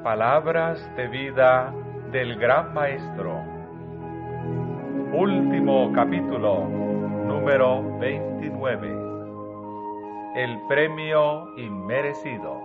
Palabras de vida del Gran Maestro. Último capítulo, número 29. El premio inmerecido.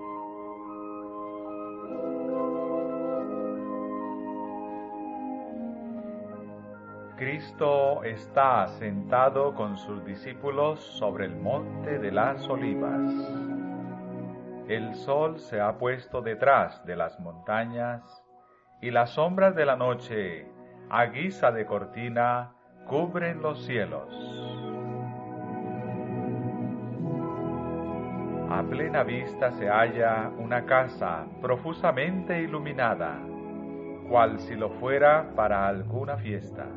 Cristo está sentado con sus discípulos sobre el monte de las Olivas. El sol se ha puesto detrás de las montañas y las sombras de la noche, a guisa de cortina, cubren los cielos. A plena vista se halla una casa profusamente iluminada, cual si lo fuera para alguna fiesta.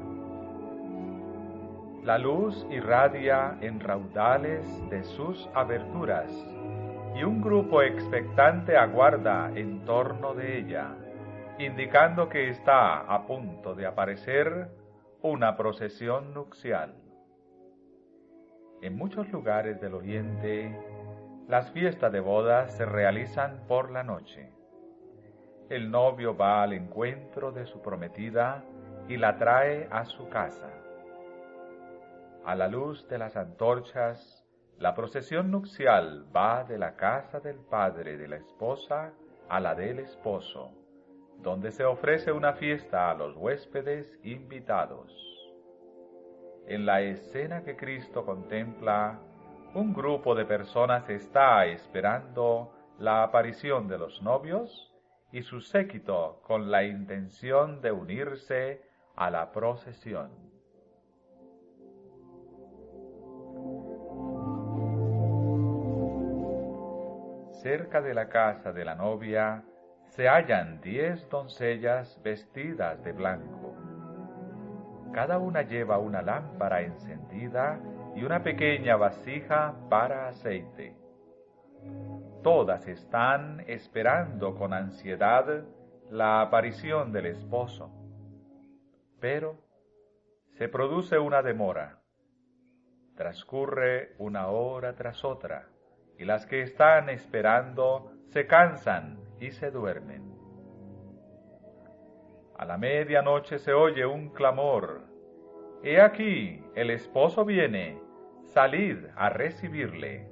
La luz irradia en raudales de sus aberturas, y un grupo expectante aguarda en torno de ella, indicando que está a punto de aparecer una procesión nupcial. En muchos lugares del Oriente, las fiestas de bodas se realizan por la noche. El novio va al encuentro de su prometida y la trae a su casa. A la luz de las antorchas, la procesión nupcial va de la casa del padre de la esposa a la del esposo, donde se ofrece una fiesta a los huéspedes invitados. En la escena que Cristo contempla, un grupo de personas está esperando la aparición de los novios y su séquito con la intención de unirse a la procesión. Cerca de la casa de la novia se hallan 10 doncellas vestidas de blanco. Cada una lleva una lámpara encendida y una pequeña vasija para aceite. Todas están esperando con ansiedad la aparición del esposo. Pero se produce una demora. Transcurre una hora tras otra, y las que están esperando se cansan y se duermen. A la medianoche se oye un clamor: «He aquí, el esposo viene, salid a recibirle».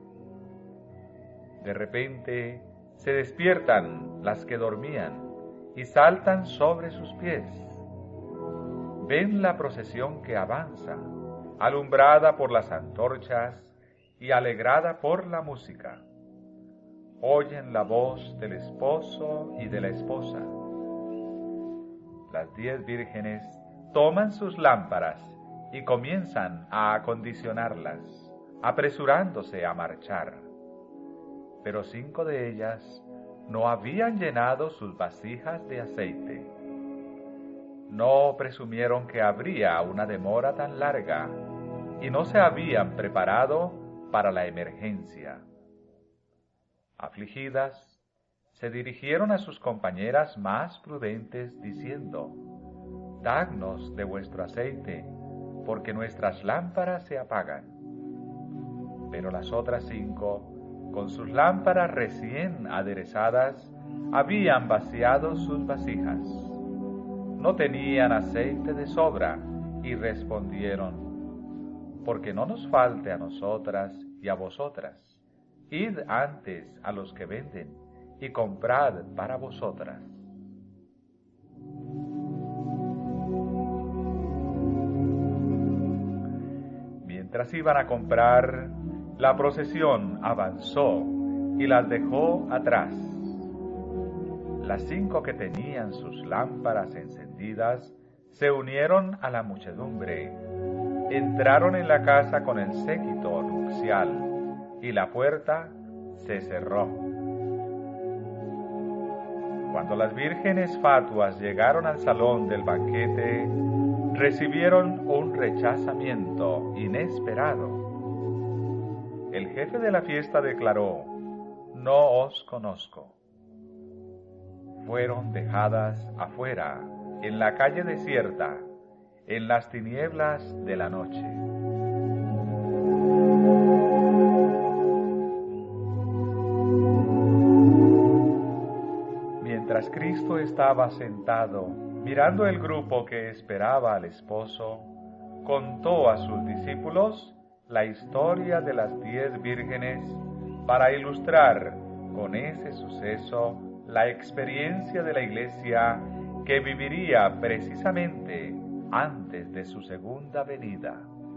De repente se despiertan las que dormían y saltan sobre sus pies. Ven la procesión que avanza, alumbrada por las antorchas y alegrada por la música. Oyen la voz del esposo y de la esposa. Las 10 vírgenes toman sus lámparas y comienzan a acondicionarlas, apresurándose a marchar. Pero 5 de ellas no habían llenado sus vasijas de aceite. No presumieron que habría una demora tan larga y no se habían preparado para la emergencia. Afligidas, se dirigieron a sus compañeras más prudentes diciendo: «Dadnos de vuestro aceite, porque nuestras lámparas se apagan». Pero las otras 5, con sus lámparas recién aderezadas, habían vaciado sus vasijas. No tenían aceite de sobra y respondieron: «Porque no nos falte a nosotras y a vosotras. Id antes a los que venden y comprad para vosotras». Mientras iban a comprar, la procesión avanzó y las dejó atrás. Las 5 que tenían sus lámparas encendidas se unieron a la muchedumbre. Entraron en la casa con el séquito nupcial y la puerta se cerró. Cuando las vírgenes fatuas llegaron al salón del banquete, recibieron un rechazamiento inesperado. El jefe de la fiesta declaró: «No os conozco». Fueron dejadas afuera, en la calle desierta, en las tinieblas de la noche. esposo estaba sentado, mirando el grupo que esperaba al esposo, contó a sus discípulos la historia de las 10 vírgenes para ilustrar con ese suceso la experiencia de la Iglesia que viviría precisamente antes de su segunda venida.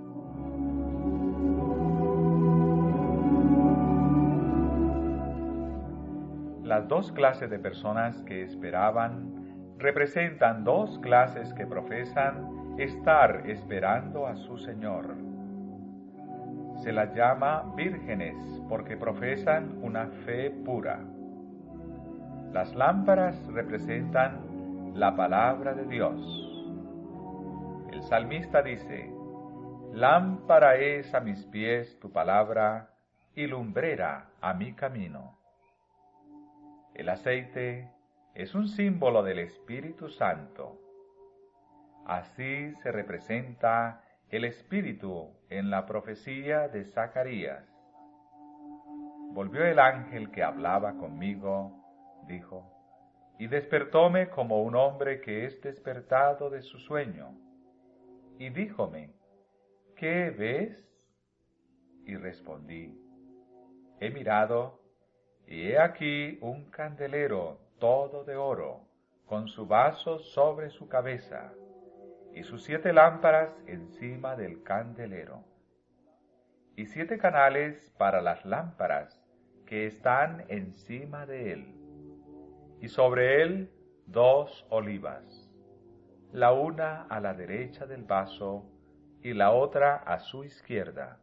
Las 2 clases de personas que esperaban representan 2 clases que profesan estar esperando a su Señor. Se las llama vírgenes porque profesan una fe pura. Las lámparas representan la palabra de Dios. El salmista dice: lámpara es a mis pies tu palabra y lumbrera a mi camino. El aceite es un símbolo del Espíritu Santo. Así se representa el Espíritu en la profecía de Zacarías. Volvió el ángel que hablaba conmigo, dijo, y despertóme como un hombre que es despertado de su sueño. Y díjome, ¿qué ves? Y respondí, he mirado, y he aquí un candelero todo de oro, con su vaso sobre su cabeza, y sus 7 lámparas encima del candelero, y 7 canales para las lámparas que están encima de él, y sobre él 2 olivas, la una a la derecha del vaso y la otra a su izquierda.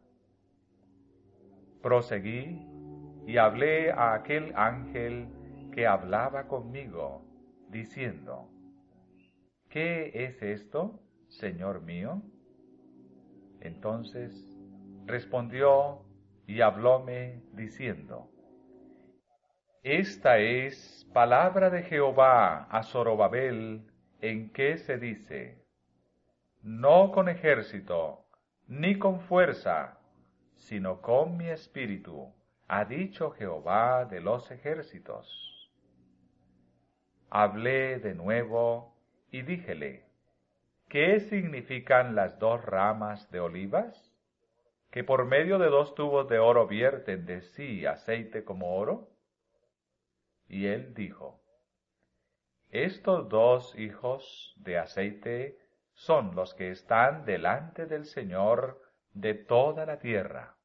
Proseguí y hablé a aquel ángel que hablaba conmigo, diciendo, ¿qué es esto, Señor mío? Entonces respondió y hablóme diciendo, esta es palabra de Jehová a Zorobabel, en que se dice, no con ejército, ni con fuerza, sino con mi espíritu, ha dicho Jehová de los ejércitos. Hablé de nuevo y díjele, ¿qué significan las 2 ramas de olivas? ¿Que por medio de 2 tubos de oro vierten de sí aceite como oro? Y él dijo, estos 2 hijos de aceite son los que están delante del Señor de toda la tierra.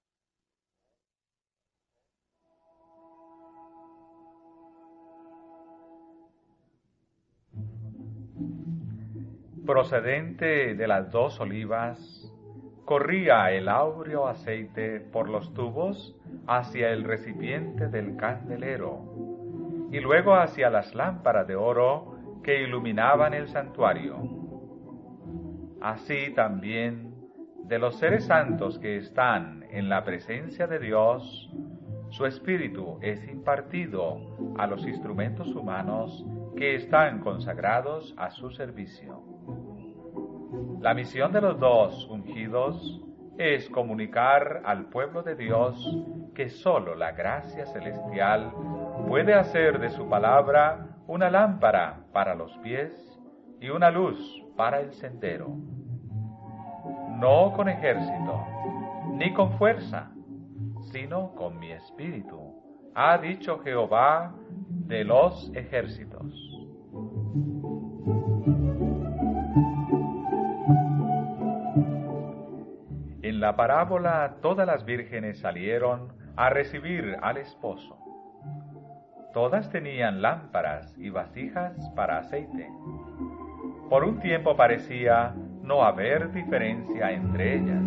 Procedente de las 2 olivas, corría el áureo aceite por los tubos hacia el recipiente del candelero, y luego hacia las lámparas de oro que iluminaban el santuario. Así también, de los seres santos que están en la presencia de Dios, su espíritu es impartido a los instrumentos humanos que están consagrados a su servicio. La misión de los 2 ungidos es comunicar al pueblo de Dios que sólo la gracia celestial puede hacer de su palabra una lámpara para los pies y una luz para el sendero. No con ejército, ni con fuerza, sino con mi espíritu, ha dicho Jehová de los ejércitos. En la parábola todas las vírgenes salieron a recibir al esposo. Todas tenían lámparas y vasijas para aceite. Por un tiempo parecía no haber diferencia entre ellas.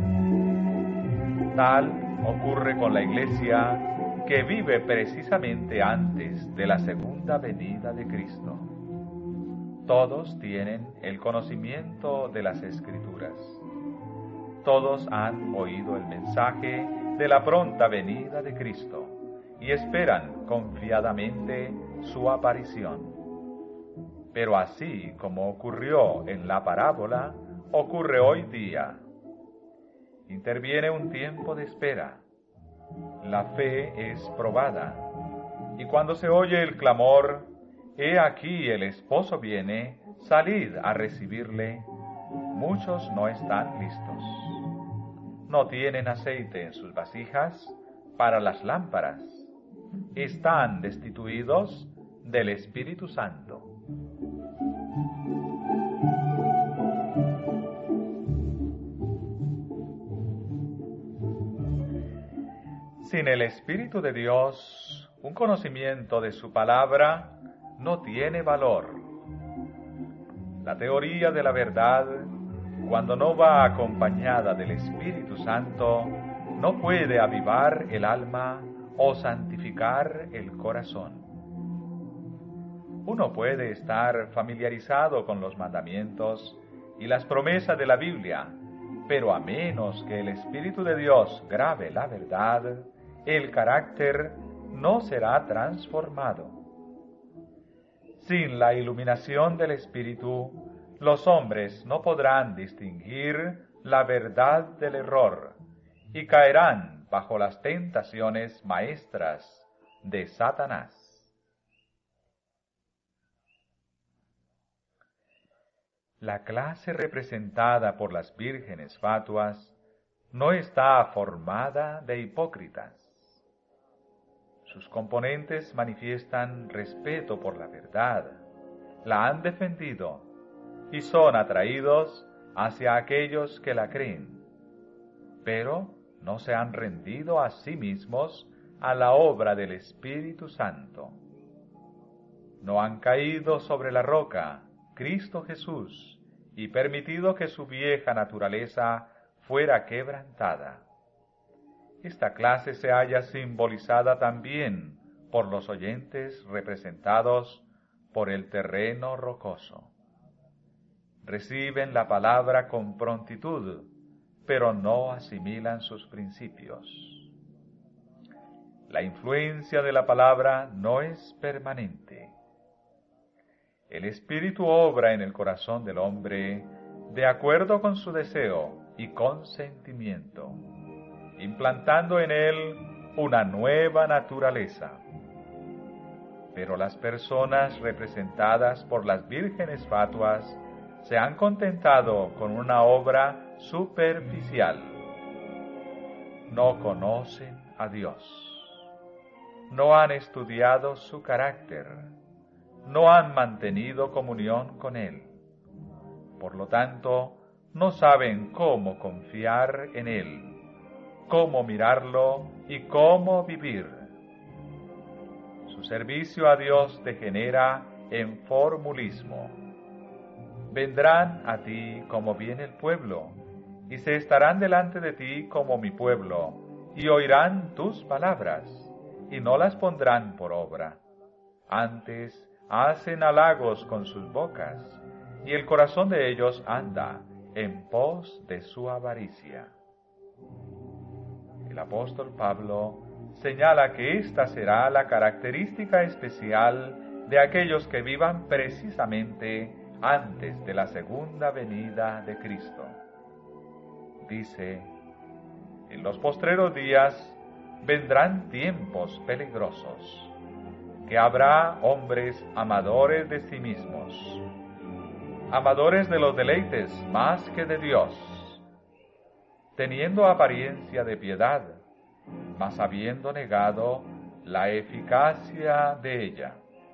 Tal ocurre con la Iglesia que vive precisamente antes de la segunda venida de Cristo. Todos tienen el conocimiento de las Escrituras. Todos han oído el mensaje de la pronta venida de Cristo y esperan confiadamente su aparición. Pero así como ocurrió en la parábola, ocurre hoy día. Interviene un tiempo de espera. La fe es probada, y cuando se oye el clamor, He aquí el esposo viene, salid a recibirle. Muchos no están listos. No tienen aceite en sus vasijas para las lámparas. Están destituidos del Espíritu Santo. Sin el Espíritu de Dios, un conocimiento de su palabra no tiene valor. La teoría de la verdad, cuando no va acompañada del Espíritu Santo, no puede avivar el alma o santificar el corazón. Uno puede estar familiarizado con los mandamientos y las promesas de la Biblia, pero a menos que el Espíritu de Dios grave la verdad, el carácter no será transformado. Sin la iluminación del Espíritu, los hombres no podrán distinguir la verdad del error y caerán bajo las tentaciones maestras de Satanás. La clase representada por las vírgenes fatuas no está formada de hipócritas. Sus componentes manifiestan respeto por la verdad, la han defendido y son atraídos hacia aquellos que la creen, pero no se han rendido a sí mismos a la obra del Espíritu Santo. No han caído sobre la roca, Cristo Jesús, y permitido que su vieja naturaleza fuera quebrantada. Esta clase se halla simbolizada también por los oyentes representados por el terreno rocoso. Reciben la palabra con prontitud, pero no asimilan sus principios. La influencia de la palabra no es permanente. El Espíritu obra en el corazón del hombre de acuerdo con su deseo y consentimiento, implantando en él una nueva naturaleza. Pero las personas representadas por las vírgenes fatuas se han contentado con una obra superficial. No conocen a Dios. No han estudiado su carácter. No han mantenido comunión con Él. Por lo tanto, no saben cómo confiar en Él, cómo mirarlo y cómo vivir. Su servicio a Dios degenera en formulismo. Vendrán a ti como viene el pueblo, y se estarán delante de ti como mi pueblo, y oirán tus palabras, y no las pondrán por obra. Antes hacen halagos con sus bocas, y el corazón de ellos anda en pos de su avaricia. El apóstol Pablo señala que esta será la característica especial de aquellos que vivan precisamente antes de la segunda venida de Cristo. Dice: en los postreros días vendrán tiempos peligrosos, que habrá hombres amadores de sí mismos, amadores de los deleites más que de Dios, teniendo apariencia de piedad, mas habiendo negado la eficacia de ella.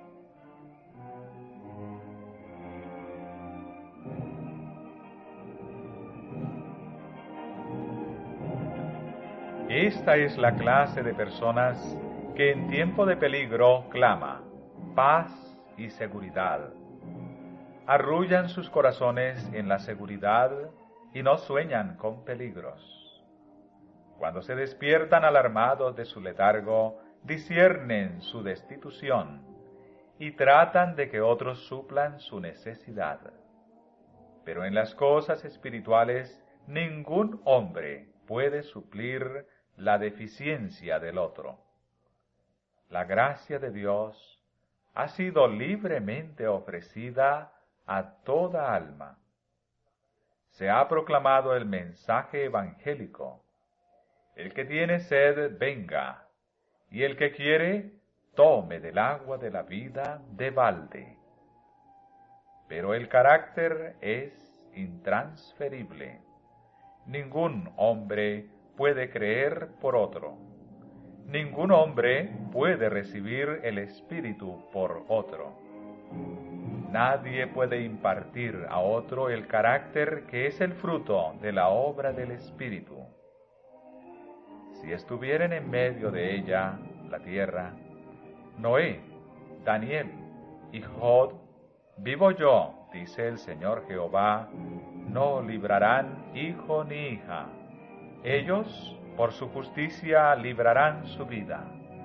Esta es la clase de personas que en tiempo de peligro clama paz y seguridad. Arrullan sus corazones en la seguridad y no sueñan con peligros. Cuando se despiertan alarmados de su letargo, disciernen su destitución y tratan de que otros suplan su necesidad. Pero en las cosas espirituales, ningún hombre puede suplir la deficiencia del otro. La gracia de Dios ha sido libremente ofrecida a toda alma. Se ha proclamado el mensaje evangélico. El que tiene sed, venga, y el que quiere, tome del agua de la vida de balde. Pero el carácter es intransferible. Ningún hombre puede creer por otro. Ningún hombre puede recibir el Espíritu por otro. Nadie puede impartir a otro el carácter que es el fruto de la obra del Espíritu. Si estuvieren en medio de ella, la tierra, Noé, Daniel y Job, vivo yo, dice el Señor Jehová, no librarán hijo ni hija. Ellos, por su justicia, librarán su vida.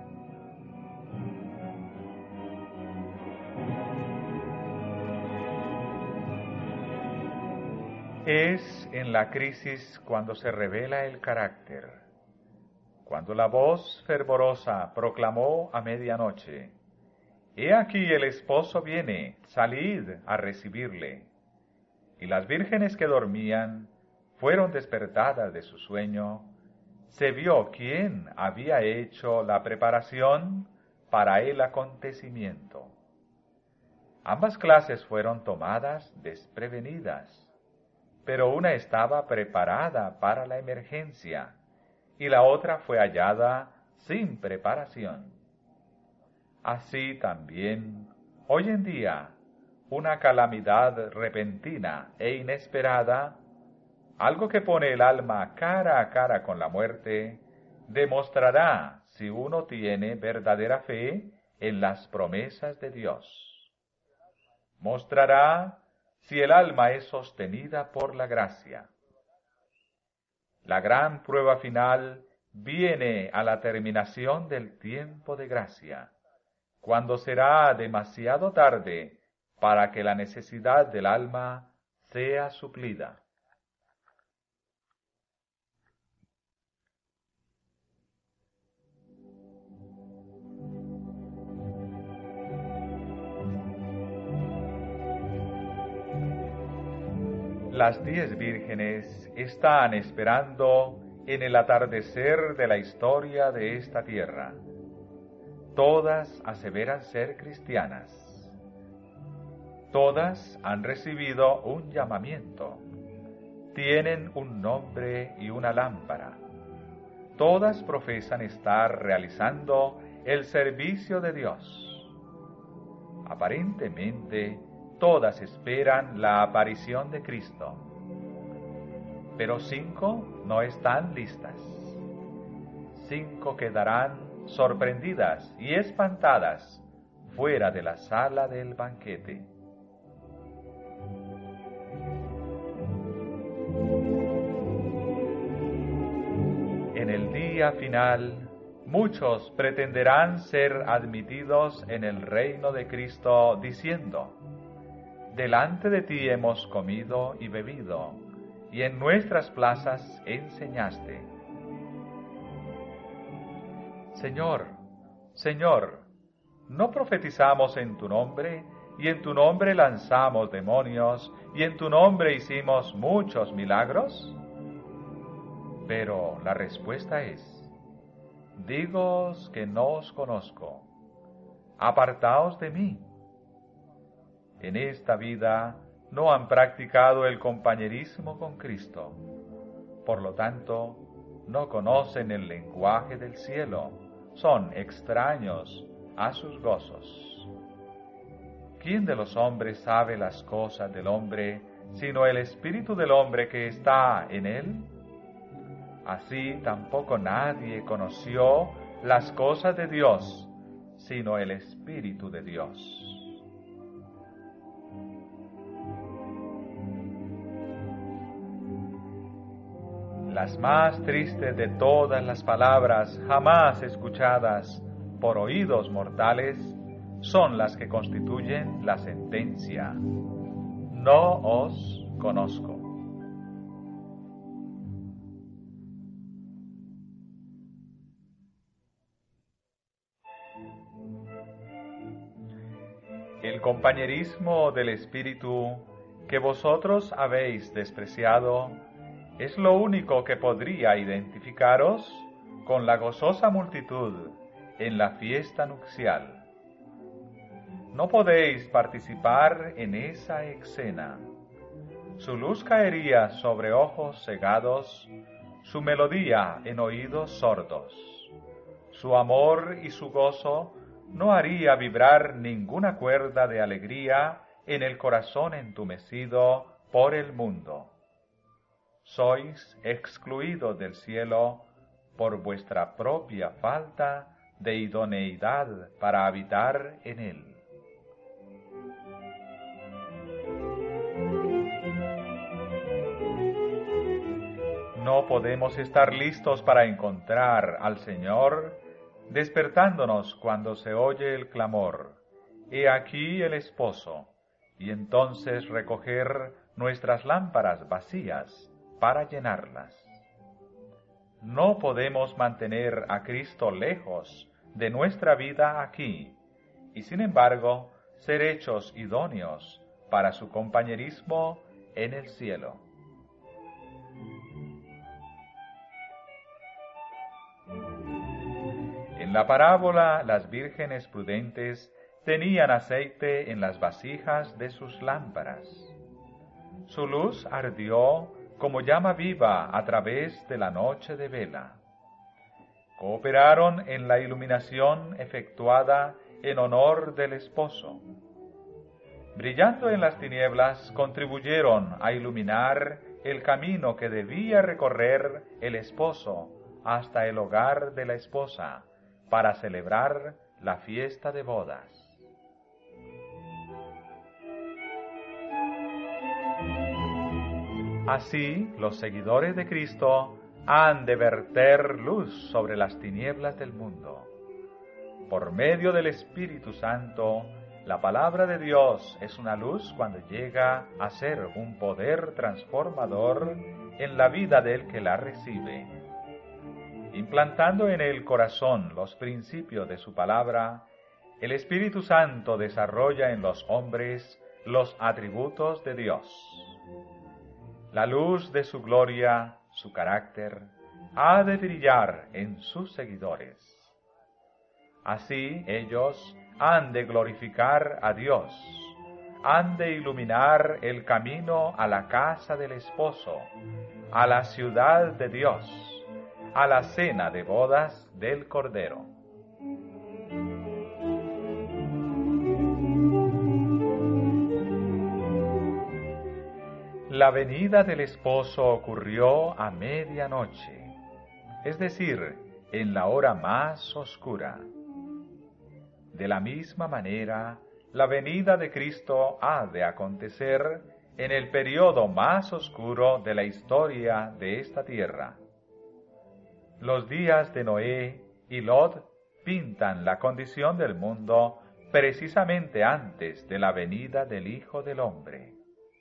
Es en la crisis cuando se revela el carácter. Cuando la voz fervorosa proclamó a medianoche: «He aquí el esposo viene, salid a recibirle». Y las vírgenes que dormían fueron despertadas de su sueño, se vio quién había hecho la preparación para el acontecimiento. Ambas clases fueron tomadas desprevenidas, pero una estaba preparada para la emergencia y la otra fue hallada sin preparación. Así también, hoy en día, una calamidad repentina e inesperada, algo que pone el alma cara a cara con la muerte, demostrará si uno tiene verdadera fe en las promesas de Dios. Mostrará si el alma es sostenida por la gracia. La gran prueba final viene a la terminación del tiempo de gracia, cuando será demasiado tarde para que la necesidad del alma sea suplida. Las 10 vírgenes están esperando en el atardecer de la historia de esta tierra. Todas aseveran ser cristianas. Todas han recibido un llamamiento. Tienen un nombre y una lámpara. Todas profesan estar realizando el servicio de Dios. Aparentemente, todas esperan la aparición de Cristo. Pero 5 no están listas. 5 quedarán sorprendidas y espantadas fuera de la sala del banquete. En el día final, muchos pretenderán ser admitidos en el reino de Cristo diciendo: «Delante de ti hemos comido y bebido, y en nuestras plazas enseñaste». Señor, Señor, ¿no profetizamos en tu nombre, y en tu nombre lanzamos demonios, y en tu nombre hicimos muchos milagros? Pero la respuesta es: «Dígoos que no os conozco. Apartaos de mí». En esta vida no han practicado el compañerismo con Cristo. Por lo tanto, no conocen el lenguaje del cielo, son extraños a sus gozos. ¿Quién de los hombres sabe las cosas del hombre, sino el espíritu del hombre que está en él? Así tampoco nadie conoció las cosas de Dios, sino el Espíritu de Dios. Las más tristes de todas las palabras jamás escuchadas por oídos mortales son las que constituyen la sentencia: «No os conozco». El compañerismo del Espíritu que vosotros habéis despreciado es lo único que podría identificaros con la gozosa multitud en la fiesta nupcial. No podéis participar en esa escena. Su luz caería sobre ojos cegados, su melodía en oídos sordos. Su amor y su gozo no haría vibrar ninguna cuerda de alegría en el corazón entumecido por el mundo. Sois excluidos del cielo por vuestra propia falta de idoneidad para habitar en él. No podemos estar listos para encontrar al Señor, despertándonos cuando se oye el clamor, «He aquí el esposo», y entonces recoger nuestras lámparas vacías para llenarlas. No podemos mantener a Cristo lejos de nuestra vida aquí, y sin embargo ser hechos idóneos para su compañerismo en el cielo. En la parábola, las vírgenes prudentes tenían aceite en las vasijas de sus lámparas. Su luz ardió como llama viva a través de la noche de vela. Cooperaron en la iluminación efectuada en honor del esposo. Brillando en las tinieblas, contribuyeron a iluminar el camino que debía recorrer el esposo hasta el hogar de la esposa, para celebrar la fiesta de bodas. Así, los seguidores de Cristo han de verter luz sobre las tinieblas del mundo. Por medio del Espíritu Santo, la palabra de Dios es una luz cuando llega a ser un poder transformador en la vida del que la recibe. Implantando en el corazón los principios de su palabra, el Espíritu Santo desarrolla en los hombres los atributos de Dios. La luz de su gloria, su carácter, ha de brillar en sus seguidores. Así ellos han de glorificar a Dios, han de iluminar el camino a la casa del esposo, a la ciudad de Dios, a la cena de bodas del Cordero. La venida del esposo ocurrió a medianoche, es decir, en la hora más oscura. De la misma manera, la venida de Cristo ha de acontecer en el periodo más oscuro de la historia de esta tierra. Los días de Noé y Lot pintan la condición del mundo precisamente antes de la venida del Hijo del Hombre.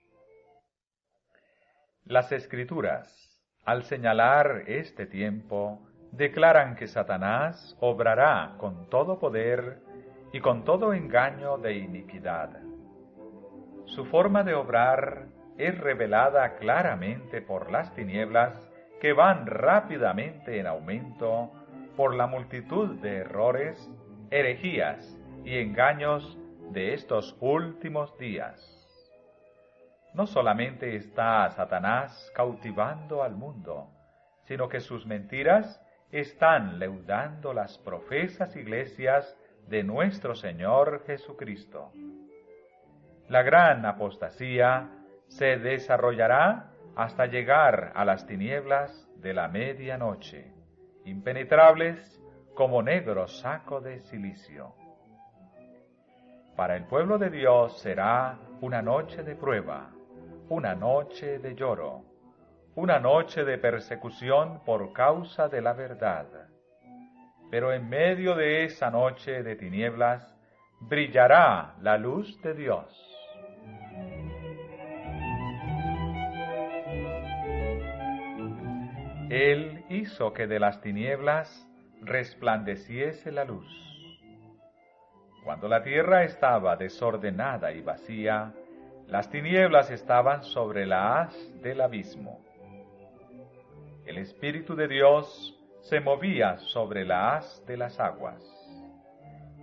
Las Escrituras, al señalar este tiempo, declaran que Satanás obrará con todo poder y con todo engaño de iniquidad. Su forma de obrar es revelada claramente por las tinieblas que van rápidamente en aumento por la multitud de errores, herejías y engaños de estos últimos días. No solamente está Satanás cautivando al mundo, sino que sus mentiras están leudando las profesas iglesias de nuestro Señor Jesucristo. La gran apostasía se desarrollará hasta llegar a las tinieblas de la medianoche, impenetrables como negro saco de silicio. Para el pueblo de Dios será una noche de prueba, una noche de lloro, una noche de persecución por causa de la verdad. Pero en medio de esa noche de tinieblas brillará la luz de Dios. Él hizo que de las tinieblas resplandeciese la luz. Cuando la tierra estaba desordenada y vacía, las tinieblas estaban sobre la haz del abismo. El Espíritu de Dios se movía sobre la haz de las aguas.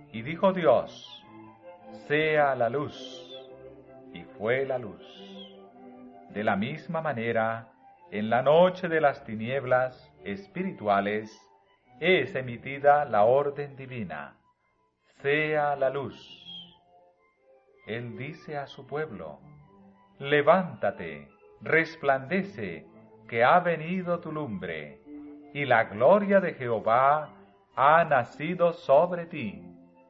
Y dijo Dios: sea la luz. Y fue la luz. De la misma manera, en la noche de las tinieblas espirituales es emitida la orden divina: sea la luz. Él dice a su pueblo: levántate, resplandece, que ha venido tu lumbre, y la gloria de Jehová ha nacido sobre ti.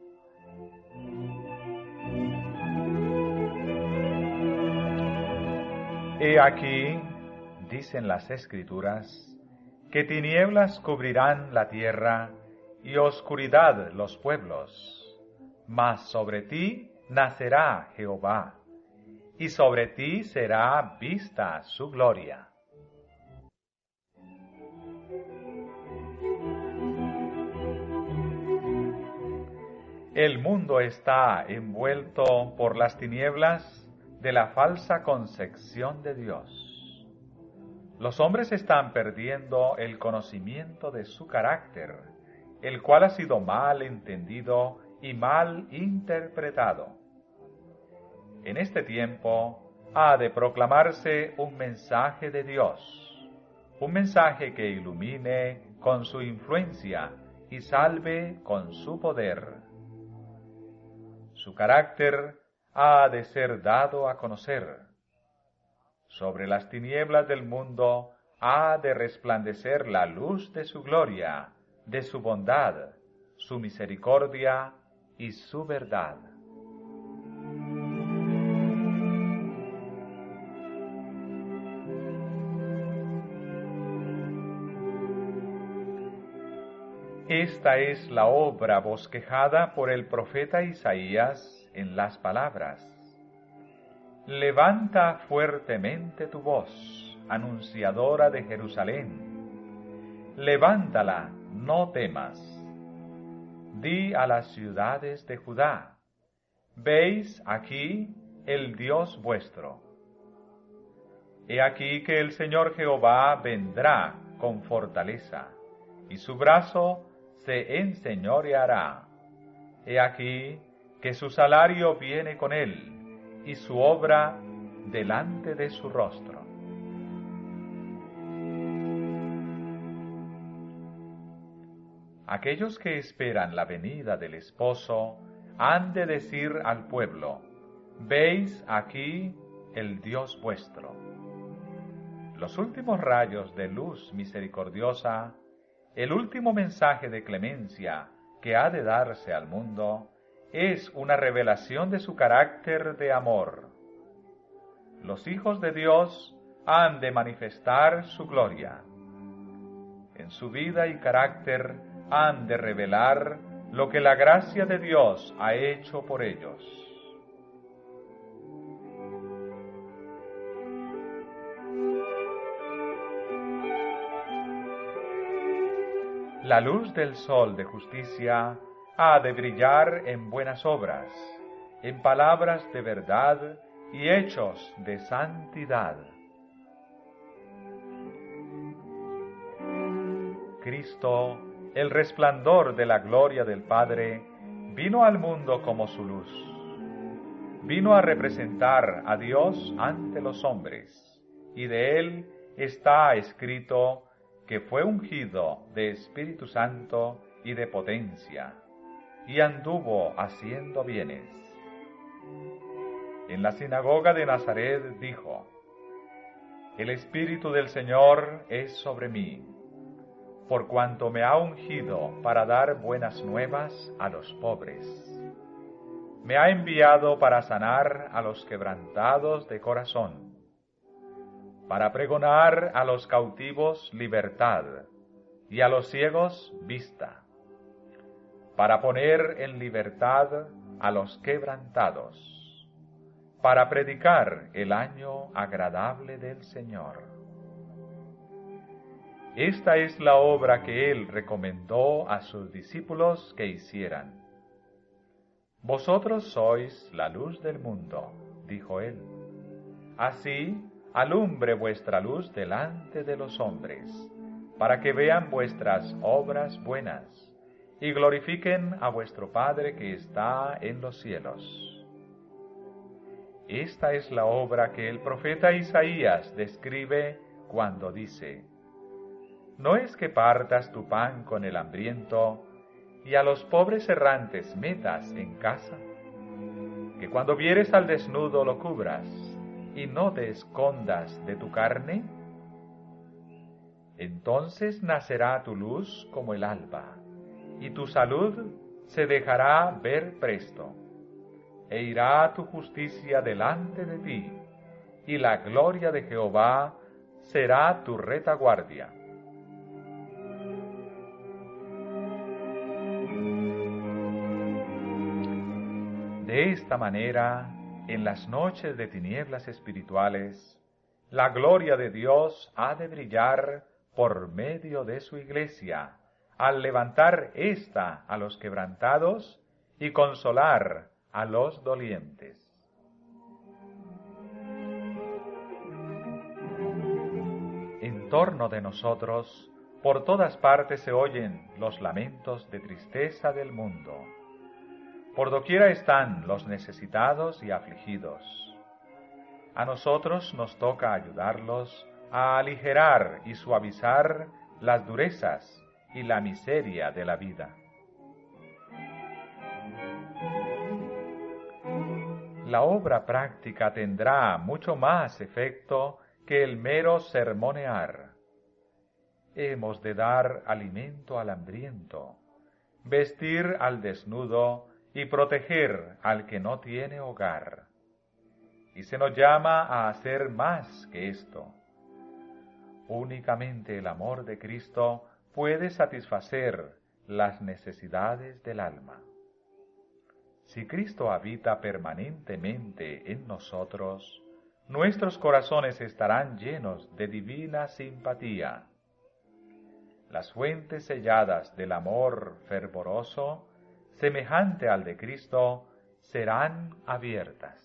He aquí, dicen las Escrituras, que tinieblas cubrirán la tierra y oscuridad los pueblos, mas sobre ti nacerá Jehová, y sobre ti será vista su gloria. El mundo está envuelto por las tinieblas de la falsa concepción de Dios. Los hombres están perdiendo el conocimiento de su carácter, el cual ha sido mal entendido y mal interpretado. En este tiempo ha de proclamarse un mensaje de Dios, un mensaje que ilumine con su influencia y salve con su poder. Su carácter ha de ser dado a conocer. Sobre las tinieblas del mundo ha de resplandecer la luz de su gloria, de su bondad, su misericordia y su verdad. Esta es la obra bosquejada por el profeta Isaías en las palabras: levanta fuertemente tu voz, anunciadora de Jerusalén. Levántala, no temas. Di a las ciudades de Judá: ¿veis aquí el Dios vuestro? He aquí que el Señor Jehová vendrá con fortaleza, y su brazo se enseñoreará. He aquí que su salario viene con él, y su obra delante de su rostro. Aquellos que esperan la venida del esposo han de decir al pueblo: ¿veis aquí el Dios vuestro? Los últimos rayos de luz misericordiosa, el último mensaje de clemencia que ha de darse al mundo, es una revelación de su carácter de amor. Los hijos de Dios han de manifestar su gloria. En su vida y carácter han de revelar lo que la gracia de Dios ha hecho por ellos. La luz del sol de justicia ha de brillar en buenas obras, en palabras de verdad y hechos de santidad. Cristo, el resplandor de la gloria del Padre, vino al mundo como su luz. Vino a representar a Dios ante los hombres, y de él está escrito que fue ungido de Espíritu Santo y de potencia, y anduvo haciendo bienes. En la sinagoga de Nazaret dijo: el Espíritu del Señor es sobre mí, por cuanto me ha ungido para dar buenas nuevas a los pobres. Me ha enviado para sanar a los quebrantados de corazón, para pregonar a los cautivos libertad, y a los ciegos vista, para poner en libertad a los quebrantados, para predicar el año agradable del Señor. Esta es la obra que Él recomendó a sus discípulos que hicieran. Vosotros sois la luz del mundo, dijo Él. Así, alumbre vuestra luz delante de los hombres, para que vean vuestras obras buenas, y glorifiquen a vuestro Padre que está en los cielos. Esta es la obra que el profeta Isaías describe cuando dice: ¿No es que partas tu pan con el hambriento y a los pobres errantes metas en casa? Que cuando vieres al desnudo lo cubras y no te escondas de tu carne. Entonces nacerá tu luz como el alba, y tu salud se dejará ver presto, e irá tu justicia delante de ti, y la gloria de Jehová será tu retaguardia. De esta manera, en las noches de tinieblas espirituales, la gloria de Dios ha de brillar por medio de su Iglesia, al levantar ésta a los quebrantados y consolar a los dolientes. En torno de nosotros, por todas partes se oyen los lamentos de tristeza del mundo. Por doquiera están los necesitados y afligidos. A nosotros nos toca ayudarlos a aligerar y suavizar las durezas y la miseria de la vida. La obra práctica tendrá mucho más efecto que el mero sermonear. Hemos de dar alimento al hambriento, vestir al desnudo y proteger al que no tiene hogar. Y se nos llama a hacer más que esto. Únicamente el amor de Cristo puede satisfacer las necesidades del alma. Si Cristo habita permanentemente en nosotros, nuestros corazones estarán llenos de divina simpatía. Las fuentes selladas del amor fervoroso, semejante al de Cristo, serán abiertas.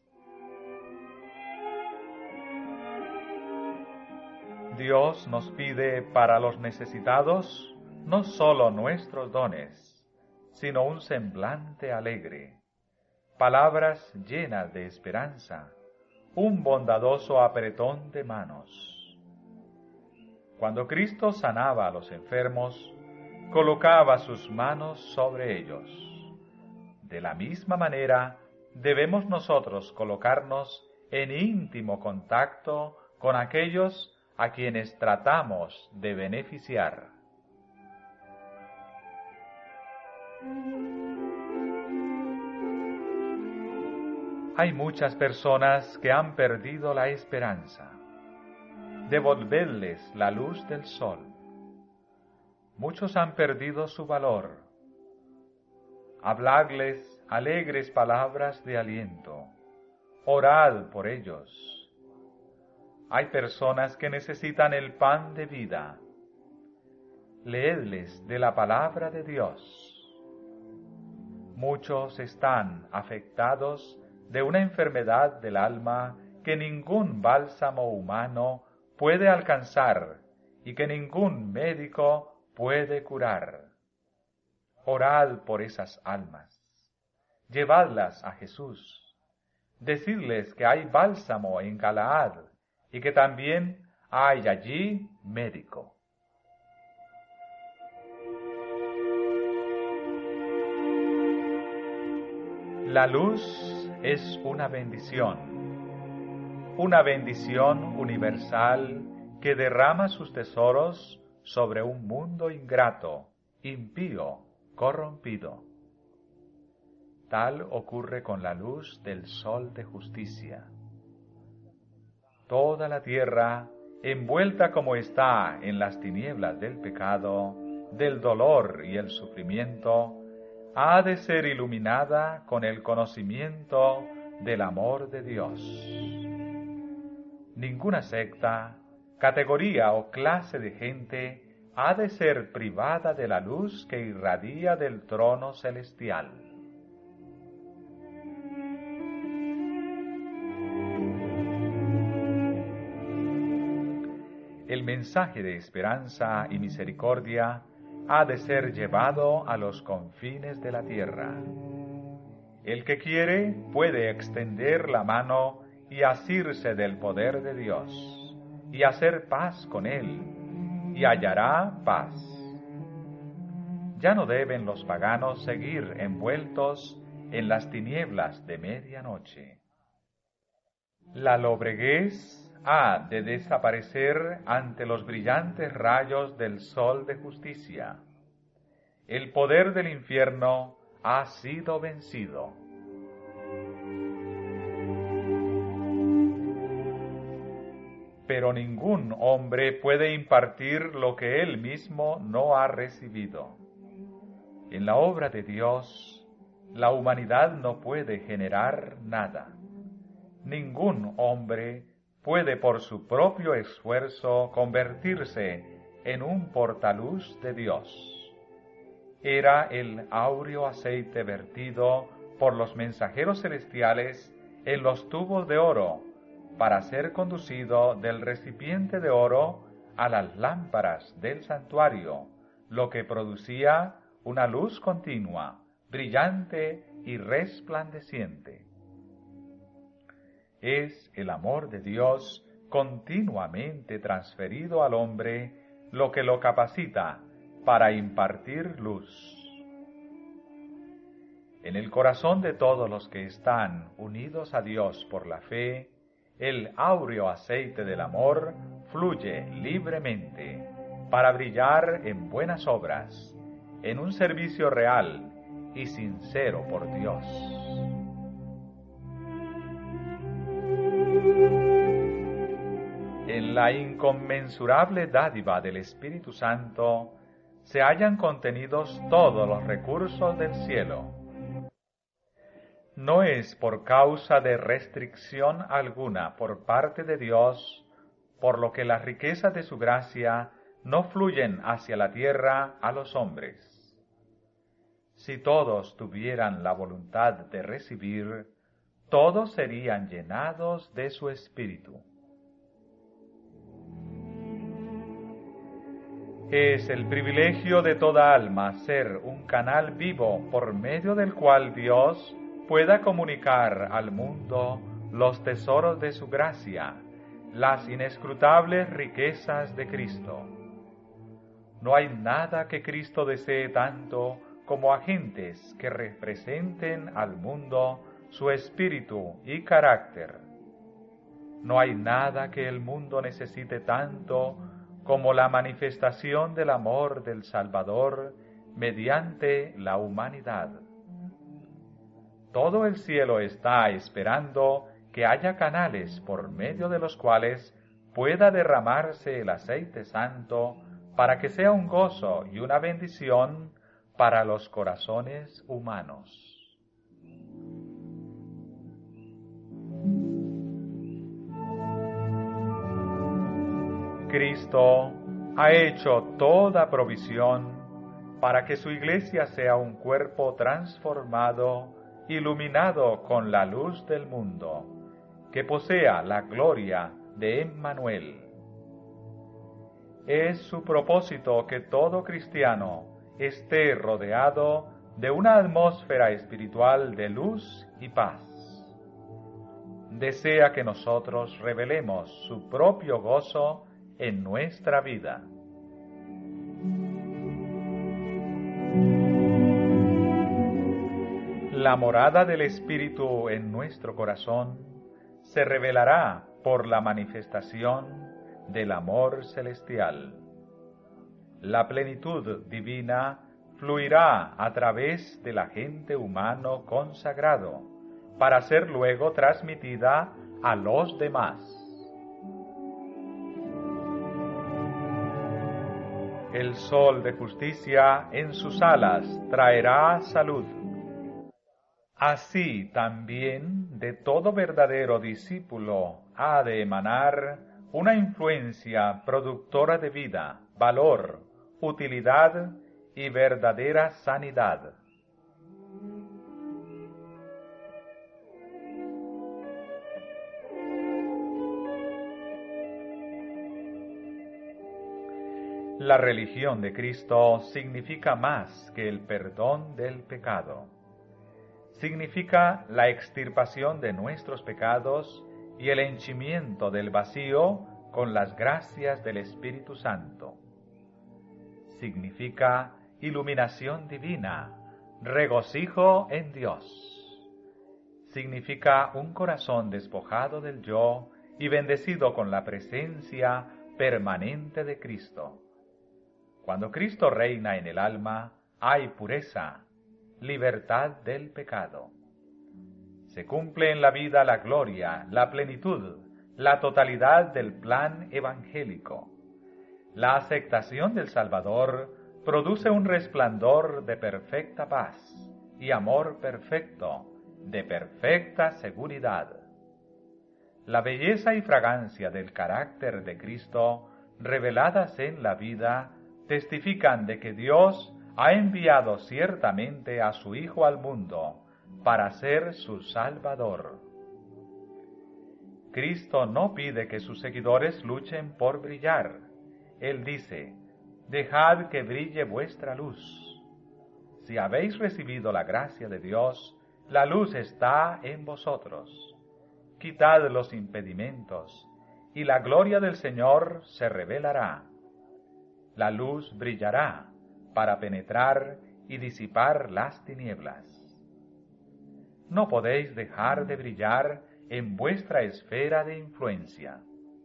Dios nos pide para los necesitados no solo nuestros dones, sino un semblante alegre, palabras llenas de esperanza, un bondadoso apretón de manos. Cuando Cristo sanaba a los enfermos, colocaba sus manos sobre ellos. De la misma manera, debemos nosotros colocarnos en íntimo contacto con aquellos a quienes tratamos de beneficiar. Hay muchas personas que han perdido la esperanza. Devolvedles la luz del sol. Muchos han perdido su valor. Habladles alegres palabras de aliento. Orad por ellos. Hay personas que necesitan el pan de vida. Leedles de la palabra de Dios. Muchos están afectados de una enfermedad del alma que ningún bálsamo humano puede alcanzar y que ningún médico puede curar. Orad por esas almas. Llevadlas a Jesús. Decidles que hay bálsamo en Galaad y que también hay allí médico. La luz es una bendición universal que derrama sus tesoros sobre un mundo ingrato, impío, corrompido. Tal ocurre con la luz del sol de justicia. Toda la tierra, envuelta como está en las tinieblas del pecado, del dolor y el sufrimiento, ha de ser iluminada con el conocimiento del amor de Dios. Ninguna secta, categoría o clase de gente ha de ser privada de la luz que irradia del trono celestial. El mensaje de esperanza y misericordia ha de ser llevado a los confines de la tierra. El que quiere puede extender la mano y asirse del poder de Dios, y hacer paz con Él, y hallará paz. Ya no deben los paganos seguir envueltos en las tinieblas de medianoche. La lobreguez ha de desaparecer ante los brillantes rayos del sol de justicia. El poder del infierno ha sido vencido. Pero ningún hombre puede impartir lo que él mismo no ha recibido. En la obra de Dios, la humanidad no puede generar nada. Ningún hombre puede por su propio esfuerzo convertirse en un portaluz de Dios. Era el áureo aceite vertido por los mensajeros celestiales en los tubos de oro, para ser conducido del recipiente de oro a las lámparas del santuario, lo que producía una luz continua, brillante y resplandeciente. Es el amor de Dios continuamente transferido al hombre lo que lo capacita para impartir luz. En el corazón de todos los que están unidos a Dios por la fe, el áureo aceite del amor fluye libremente para brillar en buenas obras, en un servicio real y sincero por Dios. En la inconmensurable dádiva del Espíritu Santo se hallan contenidos todos los recursos del cielo. No es por causa de restricción alguna por parte de Dios, por lo que las riquezas de su gracia no fluyen hacia la tierra a los hombres. Si todos tuvieran la voluntad de recibir, todos serían llenados de su Espíritu. Es el privilegio de toda alma ser un canal vivo por medio del cual Dios pueda comunicar al mundo los tesoros de su gracia, las inescrutables riquezas de Cristo. No hay nada que Cristo desee tanto como agentes que representen al mundo su espíritu y carácter. No hay nada que el mundo necesite tanto como la manifestación del amor del Salvador mediante la humanidad. Todo el cielo está esperando que haya canales por medio de los cuales pueda derramarse el aceite santo para que sea un gozo y una bendición para los corazones humanos. Cristo ha hecho toda provisión para que su iglesia sea un cuerpo transformado, iluminado con la luz del mundo, que posea la gloria de Emmanuel. Es su propósito que todo cristiano esté rodeado de una atmósfera espiritual de luz y paz. Desea que nosotros revelemos su propio gozo en nuestra vida. La morada del Espíritu en nuestro corazón se revelará por la manifestación del amor celestial. La plenitud divina fluirá a través del agente humano consagrado para ser luego transmitida a los demás. El sol de justicia en sus alas traerá salud. Así también de todo verdadero discípulo ha de emanar una influencia productora de vida, valor, utilidad y verdadera sanidad. La religión de Cristo significa más que el perdón del pecado. Significa la extirpación de nuestros pecados y el henchimiento del vacío con las gracias del Espíritu Santo. Significa iluminación divina, regocijo en Dios. Significa un corazón despojado del yo y bendecido con la presencia permanente de Cristo. Cuando Cristo reina en el alma, hay pureza, libertad del pecado. Se cumple en la vida la gloria, la plenitud, la totalidad del plan evangélico. La aceptación del Salvador produce un resplandor de perfecta paz y amor perfecto, de perfecta seguridad. La belleza y fragancia del carácter de Cristo, reveladas en la vida, testifican de que Dios ha enviado ciertamente a su Hijo al mundo para ser su Salvador. Cristo no pide que sus seguidores luchen por brillar. Él dice: dejad que brille vuestra luz. Si habéis recibido la gracia de Dios, la luz está en vosotros. Quitad los impedimentos, y la gloria del Señor se revelará. La luz brillará para penetrar y disipar las tinieblas. No podéis dejar de brillar en vuestra esfera de influencia.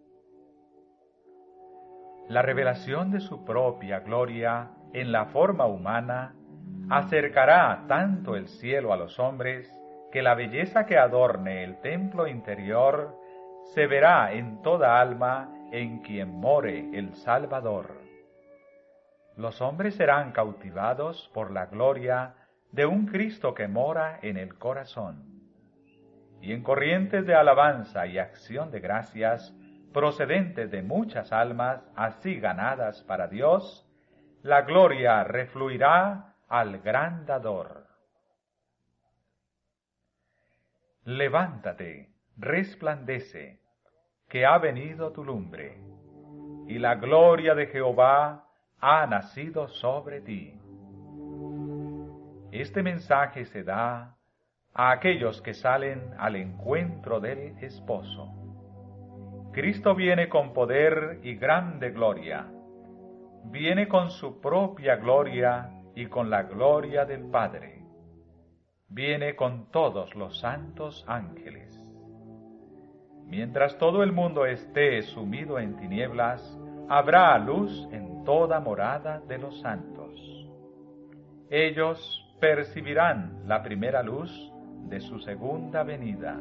La revelación de su propia gloria en la forma humana acercará tanto el cielo a los hombres que la belleza que adorne el templo interior se verá en toda alma en quien more el Salvador. Los hombres serán cautivados por la gloria de un Cristo que mora en el corazón. Y en corrientes de alabanza y acción de gracias, procedentes de muchas almas así ganadas para Dios, la gloria refluirá al gran dador. Levántate, resplandece, que ha venido tu lumbre, y la gloria de Jehová ha nacido sobre ti. Este mensaje se da a aquellos que salen al encuentro del esposo. Cristo viene con poder y grande gloria. Viene con su propia gloria y con la gloria del Padre. Viene con todos los santos ángeles. Mientras todo el mundo esté sumido en tinieblas, habrá luz en toda morada de los santos. Ellos percibirán la primera luz de su segunda venida.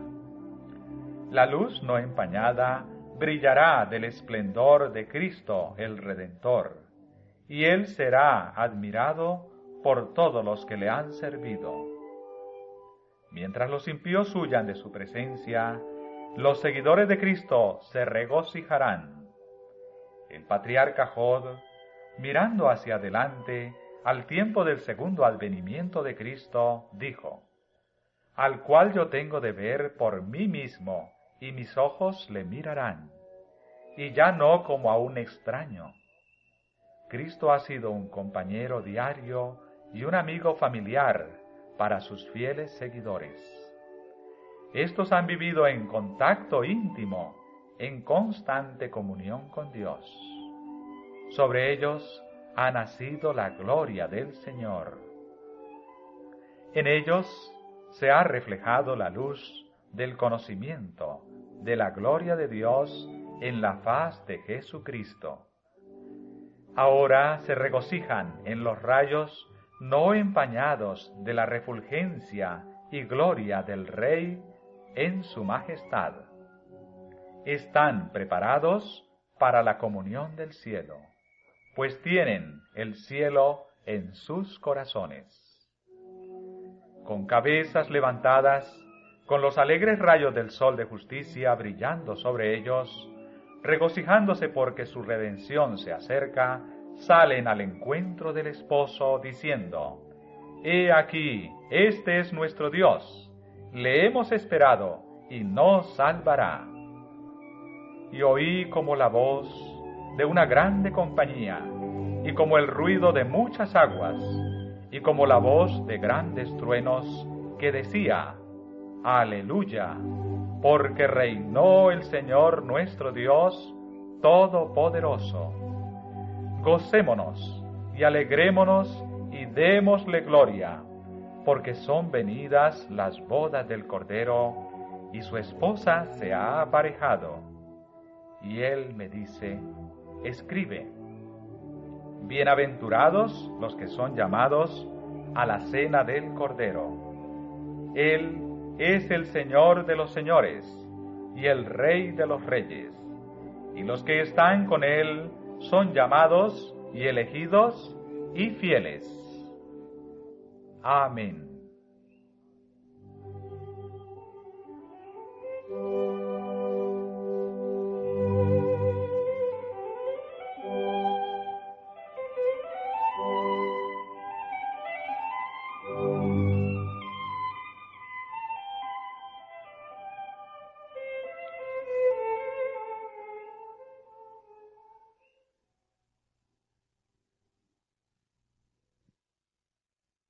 La luz no empañada brillará del esplendor de Cristo el Redentor, y Él será admirado por todos los que le han servido. Mientras los impíos huyan de su presencia, los seguidores de Cristo se regocijarán. El patriarca Jod, mirando hacia adelante, al tiempo del segundo advenimiento de Cristo, dijo: al cual yo tengo de ver por mí mismo, y mis ojos le mirarán, y ya no como a un extraño. Cristo ha sido un compañero diario y un amigo familiar para sus fieles seguidores. Estos han vivido en contacto íntimo, en constante comunión con Dios. Sobre ellos ha nacido la gloria del Señor. En ellos se ha reflejado la luz del conocimiento de la gloria de Dios en la faz de Jesucristo. Ahora se regocijan en los rayos no empañados de la refulgencia y gloria del Rey en su majestad. Están preparados para la comunión del cielo, pues tienen el cielo en sus corazones. Con cabezas levantadas, con los alegres rayos del sol de justicia brillando sobre ellos, regocijándose porque su redención se acerca, salen al encuentro del esposo diciendo: He aquí, este es nuestro Dios, le hemos esperado y nos salvará. Y oí como la voz de una grande compañía y como el ruido de muchas aguas, y como la voz de grandes truenos, que decía: Aleluya, porque reinó el Señor nuestro Dios Todopoderoso. Gocémonos y alegrémonos y démosle gloria, porque son venidas las bodas del Cordero, y su esposa se ha aparejado. Y él me dice: escribe: bienaventurados los que son llamados a la cena del Cordero. Él es el Señor de los señores y el Rey de los reyes, y los que están con él son llamados y elegidos y fieles. Amén.